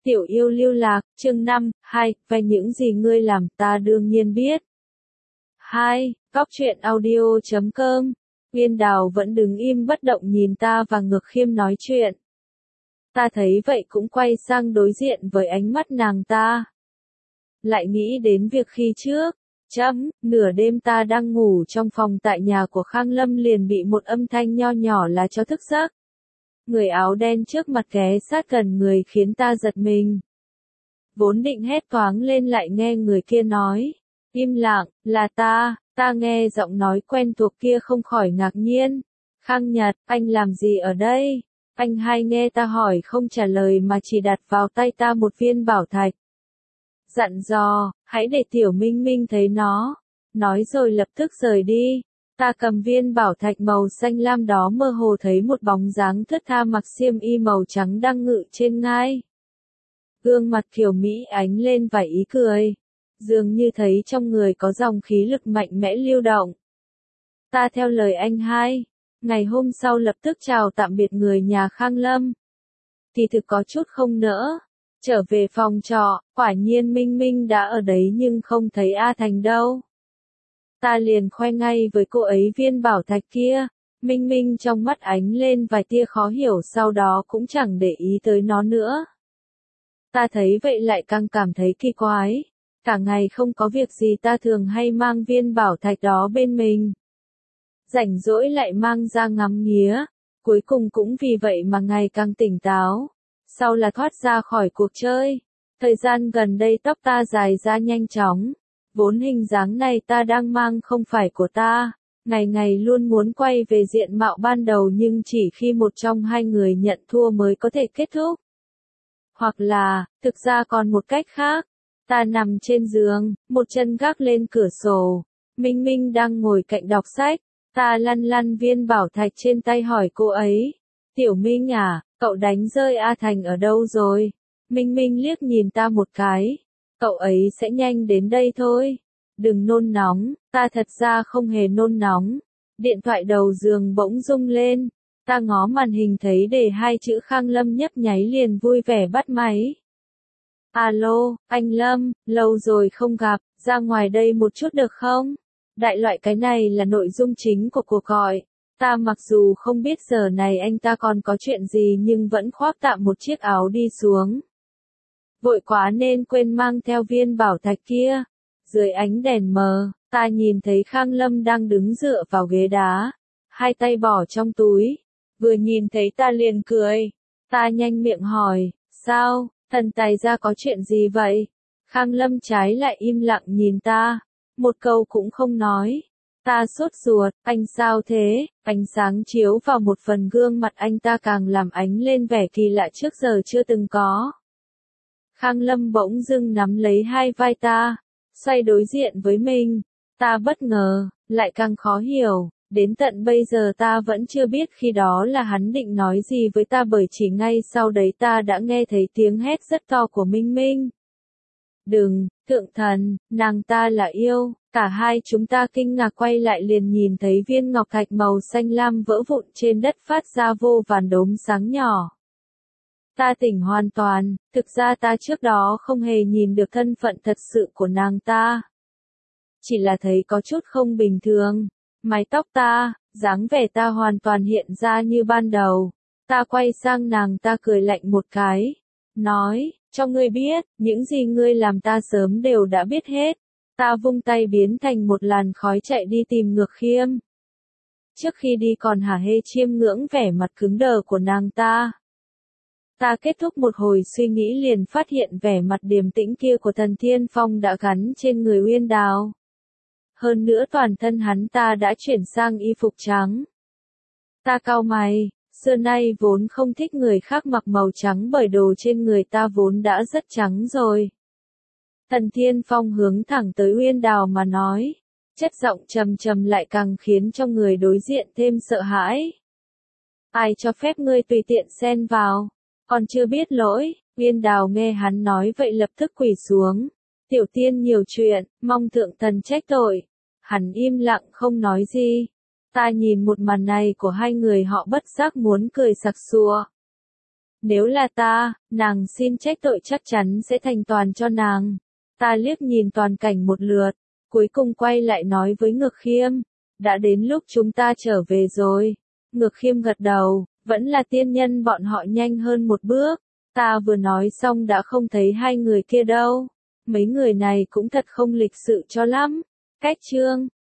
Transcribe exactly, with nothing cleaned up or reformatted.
Tiểu yêu lưu lạc, chương năm, hai, về những gì ngươi làm ta đương nhiên biết. hai. Góc truyện audio chấm com. Uyên Đào vẫn đứng im bất động nhìn ta và Ngược Khiêm nói chuyện. Ta thấy vậy cũng quay sang đối diện với ánh mắt nàng ta. Lại nghĩ đến việc khi trước, chấm, nửa đêm ta đang ngủ trong phòng tại nhà của Khang Lâm liền bị một âm thanh nho nhỏ là cho thức giấc. Người áo đen trước mặt ghé sát gần người khiến ta giật mình. Vốn định hét toáng lên lại nghe người kia nói. Im lặng, là ta, ta nghe giọng nói quen thuộc kia không khỏi ngạc nhiên. Khang Nhật, anh làm gì ở đây? Anh hay nghe ta hỏi không trả lời mà chỉ đặt vào tay ta một viên bảo thạch. Dặn dò, hãy để Tiểu Minh Minh thấy nó. Nói rồi lập tức rời đi. Ta cầm viên bảo thạch màu xanh lam đó mơ hồ thấy một bóng dáng thướt tha mặc xiêm y màu trắng đang ngự trên ngai. Gương mặt Kiều Mỹ ánh lên vài ý cười. Dường như thấy trong người có dòng khí lực mạnh mẽ lưu động. Ta theo lời anh hai. Ngày hôm sau lập tức chào tạm biệt người nhà Khang Lâm. Thì thực có chút không nỡ. Trở về phòng trọ, quả nhiên Minh Minh đã ở đấy nhưng không thấy A Thành đâu. Ta liền khoe ngay với cô ấy viên bảo thạch kia. Minh Minh trong mắt ánh lên vài tia khó hiểu sau đó cũng chẳng để ý tới nó nữa. Ta thấy vậy lại càng cảm thấy kỳ quái. Cả ngày không có việc gì ta thường hay mang viên bảo thạch đó bên mình. Rảnh rỗi lại mang ra ngắm nghía. Cuối cùng cũng vì vậy mà ngày càng tỉnh táo. Sau là thoát ra khỏi cuộc chơi. Thời gian gần đây tóc ta dài ra nhanh chóng. Vốn hình dáng này ta đang mang không phải của ta. Ngày ngày luôn muốn quay về diện mạo ban đầu nhưng chỉ khi một trong hai người nhận thua mới có thể kết thúc. Hoặc là, thực ra còn một cách khác. Ta nằm trên giường, một chân gác lên cửa sổ. Minh Minh đang ngồi cạnh đọc sách. Ta lăn lăn viên bảo thạch trên tay hỏi cô ấy. Tiểu Minh à, cậu đánh rơi A Thành ở đâu rồi? Minh Minh liếc nhìn ta một cái. Cậu ấy sẽ nhanh đến đây thôi. Đừng nôn nóng, ta thật ra không hề nôn nóng. Điện thoại đầu giường bỗng rung lên. Ta ngó màn hình thấy đề hai chữ Khang Lâm nhấp nháy liền vui vẻ bắt máy. Alo, anh Lâm, lâu rồi không gặp, ra ngoài đây một chút được không? Đại loại cái này là nội dung chính của cuộc gọi. Ta mặc dù không biết giờ này anh ta còn có chuyện gì nhưng vẫn khoác tạm một chiếc áo đi xuống. Vội quá nên quên mang theo viên bảo thạch kia. Dưới ánh đèn mờ, ta nhìn thấy Khang Lâm đang đứng dựa vào ghế đá. Hai tay bỏ trong túi. Vừa nhìn thấy ta liền cười. Ta nhanh miệng hỏi, sao, thần tài ra có chuyện gì vậy? Khang Lâm trái lại im lặng nhìn ta. Một câu cũng không nói. Ta sốt ruột, anh sao thế? Ánh sáng chiếu vào một phần gương mặt anh ta càng làm ánh lên vẻ kỳ lạ trước giờ chưa từng có. Khang Lâm bỗng dưng nắm lấy hai vai ta, xoay đối diện với mình. Ta bất ngờ, lại càng khó hiểu. Đến tận bây giờ ta vẫn chưa biết khi đó là hắn định nói gì với ta bởi chỉ ngay sau đấy ta đã nghe thấy tiếng hét rất to của Minh Minh. Đừng, thượng thần, nàng ta là yêu. Cả hai chúng ta kinh ngạc quay lại liền nhìn thấy viên ngọc thạch màu xanh lam vỡ vụn trên đất phát ra vô vàn đốm sáng nhỏ. Ta tỉnh hoàn toàn, thực ra ta trước đó không hề nhìn được thân phận thật sự của nàng ta. Chỉ là thấy có chút không bình thường. Mái tóc ta, dáng vẻ ta hoàn toàn hiện ra như ban đầu. Ta quay sang nàng ta cười lạnh một cái. Nói, cho ngươi biết, những gì ngươi làm ta sớm đều đã biết hết. Ta vung tay biến thành một làn khói chạy đi tìm Ngược Khiêm. Trước khi đi còn hả hê chiêm ngưỡng vẻ mặt cứng đờ của nàng ta. Ta kết thúc một hồi suy nghĩ liền phát hiện vẻ mặt điềm tĩnh kia của Thần Thiên Phong đã gắn trên người Uyên Đào. Hơn nữa toàn thân hắn ta đã chuyển sang y phục trắng. Ta cau mày, xưa nay vốn không thích người khác mặc màu trắng bởi đồ trên người ta vốn đã rất trắng rồi. Thần Thiên Phong hướng thẳng tới Uyên Đào mà nói, chất giọng trầm trầm lại càng khiến cho người đối diện thêm sợ hãi. Ai cho phép ngươi tùy tiện xen vào, còn chưa biết lỗi. Uyên Đào nghe hắn nói vậy lập tức quỳ xuống. Tiểu tiên nhiều chuyện, mong thượng thần trách tội. Hắn im lặng không nói gì. Ta nhìn một màn này của hai người họ bất giác muốn cười sặc sụa. Nếu là ta, nàng xin trách tội chắc chắn sẽ thành toàn cho nàng. Ta liếc nhìn toàn cảnh một lượt, cuối cùng quay lại nói với Ngược Khiêm, đã đến lúc chúng ta trở về rồi. Ngược Khiêm gật đầu, vẫn là tiên nhân bọn họ nhanh hơn một bước. Ta vừa nói xong đã không thấy hai người kia đâu. Mấy người này cũng thật không lịch sự cho lắm. Cách chương